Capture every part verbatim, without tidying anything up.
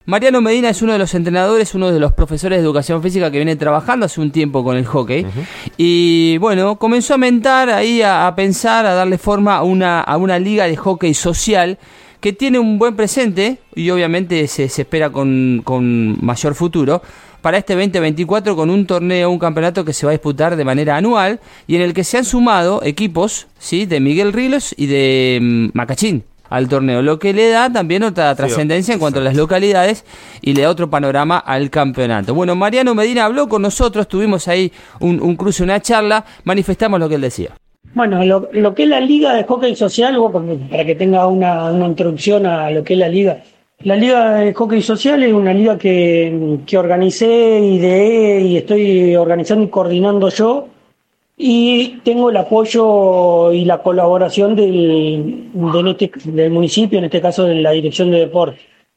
Mariano Medina es uno de los entrenadores, uno de los profesores de educación física que viene trabajando hace un tiempo con el hockey. Uh-huh. Y bueno, comenzó a mentar ahí, a, a pensar, a darle forma a una, a una liga de hockey social que tiene un buen presente y obviamente se, se espera con, con mayor futuro para este veinte veinticuatro, con un torneo, un campeonato que se va a disputar de manera anual y en el que se han sumado equipos, ¿sí?, de Miguel Ríos y de um, Macachín al torneo, lo que le da también otra trascendencia sí, en cuanto a las localidades y le da otro panorama al campeonato. Bueno, Mariano Medina habló con nosotros, tuvimos ahí un, un cruce, una charla, manifestamos lo que él decía. Bueno, lo, lo que es la Liga de Hockey Social, para que tenga una, una introducción a lo que es la Liga. La Liga de Hockey Social es una liga que, que organicé, ideé y estoy organizando y coordinando yo. Y tengo el apoyo y la colaboración del, del, este, del municipio, en este caso de la Dirección de Deporte.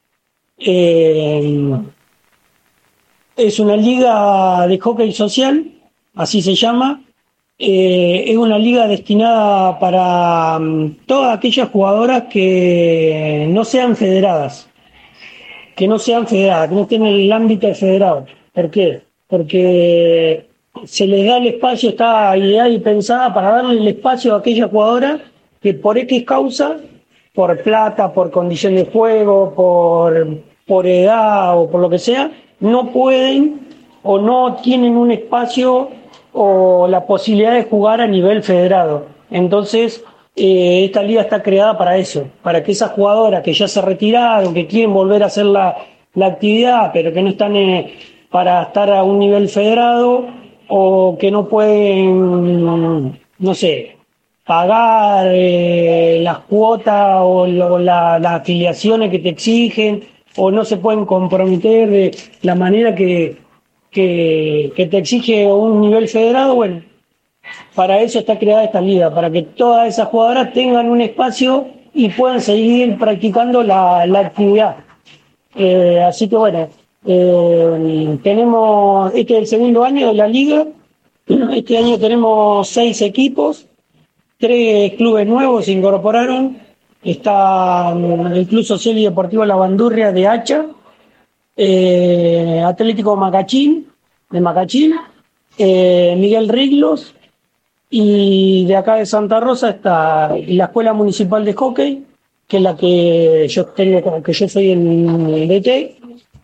Eh, es una liga de hockey social, así se llama. Eh, es una liga destinada para um, todas aquellas jugadoras que no sean federadas, que no sean federadas, que no estén en el ámbito de federado. ¿Por qué? Porque se les da el espacio, está ideada y pensada para darle el espacio a aquella jugadora que por X causa, por plata, por condición de juego, por, por edad o por lo que sea, no pueden o no tienen un espacio o la posibilidad de jugar a nivel federado. Entonces, eh, esta liga está creada para eso, para que esas jugadoras que ya se retiraron, que quieren volver a hacer la, la actividad, pero que no están eh, para estar a un nivel federado, o que no pueden, no sé, pagar eh, las cuotas o, lo, la, las afiliaciones que te exigen, o no se pueden comprometer de la manera que, que, que te exige un nivel federado. Bueno, para eso está creada esta liga, para que todas esas jugadoras tengan un espacio y puedan seguir practicando la, la actividad. Eh, así que bueno, Eh, tenemos, este es el segundo año de la liga, este año tenemos seis equipos, tres clubes nuevos se incorporaron, está el Club Social y Deportivo La Bandurria de Hacha, eh, Atlético Macachín, de Macachín, eh, Miguel Ríos, y de acá de Santa Rosa está la Escuela Municipal de Hockey, que es la que yo tengo, que yo soy el D T,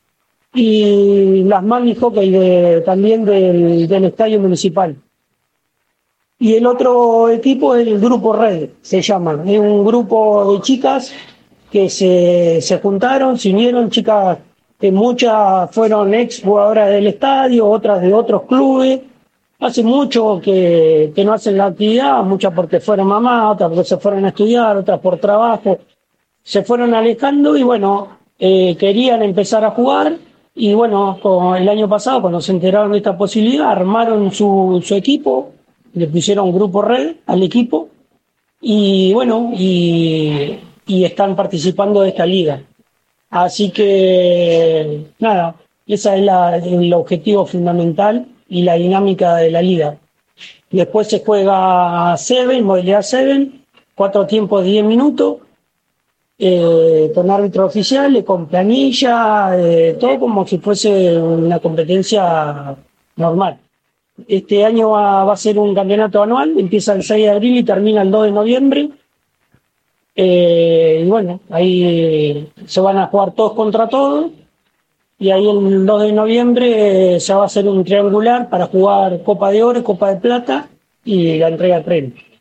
y las Magni Hockey de, también del, del Estadio Municipal. Y el otro equipo es el Grupo Red, se llama. Es un grupo de chicas que se, se juntaron, se unieron, chicas que muchas fueron ex jugadoras del estadio, otras de otros clubes. Hace mucho que, que no hacen la actividad, muchas porque fueron mamás, otras porque se fueron a estudiar, otras por trabajo. Se fueron alejando y bueno, eh, querían empezar a jugar. Y bueno, como el año pasado, cuando se enteraron de esta posibilidad, armaron su, su equipo, le pusieron Grupo Red al equipo, y bueno, y, y están participando de esta liga. Así que, nada, ese es la, el objetivo fundamental y la dinámica de la liga. Después se juega Seven, modalidad Seven, cuatro tiempos de diez minutos, Eh, con árbitro oficial, con planilla, eh, todo como si fuese una competencia normal. Este año va, va a ser un campeonato anual, empieza el seis de abril y termina el dos de noviembre. Eh, y bueno, ahí se van a jugar todos contra todos, y ahí el dos de noviembre eh, se va a hacer un triangular para jugar Copa de Oro, Copa de Plata y la entrega de premios.